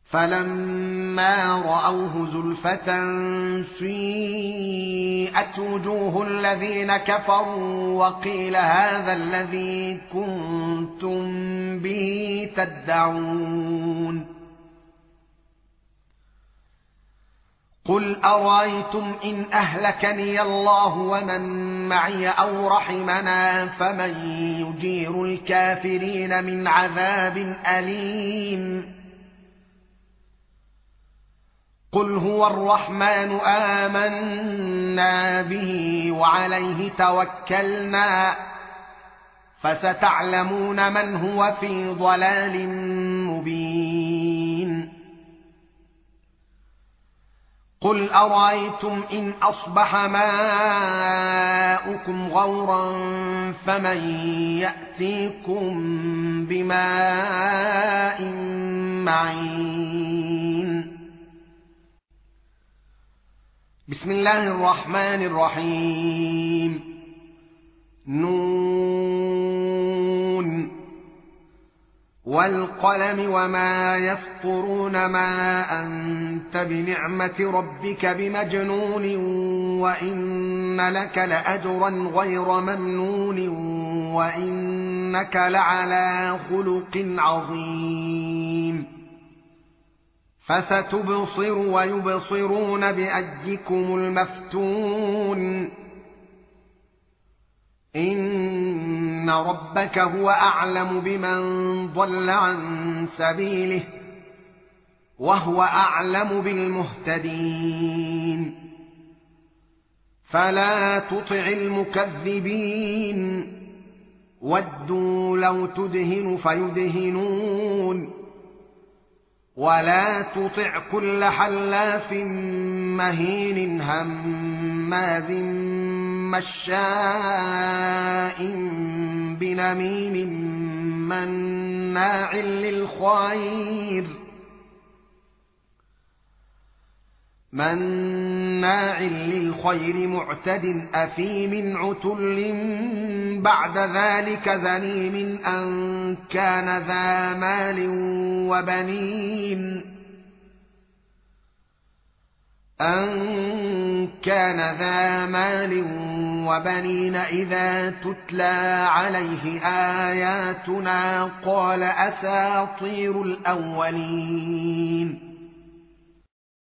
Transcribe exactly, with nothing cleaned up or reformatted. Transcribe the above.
فلما رأوه زلفة سيئت وجوه الذين كفروا وقيل هذا الذي كنتم به تدعون قل أرأيتم إن أهلكني الله ومن معي أو رحمنا فمن يجير الكافرين من عذاب أليم قل هو الرحمن آمنا به وعليه توكلنا فستعلمون من هو في ضلال مبين قل أرأيتم إن أصبح ماؤكم غورا فمن يأتيكم بماء معين بسم الله الرحمن الرحيم نون والقلم وما يسطرون ما أنت بنعمة ربك بمجنون وإن لك لأجرا غير ممنون وإنك لعلى خلق عظيم فستبصر ويبصرون بأيكم المفتون إن ربك هو أعلم بمن ضل عن سبيله وهو أعلم بالمهتدين فلا تطع المكذبين ودوا لو تدهن فيدهنون ولا تطع كل حلاف مهين هماز مشاء بنميم مناع للخير مناع للخير معتد أثيم عتل بعد ذلك زنيم أن كان ذا مال وبنين أن كان ذا مال وبنين إذا تتلى عليه آياتنا قال أساطير الأولين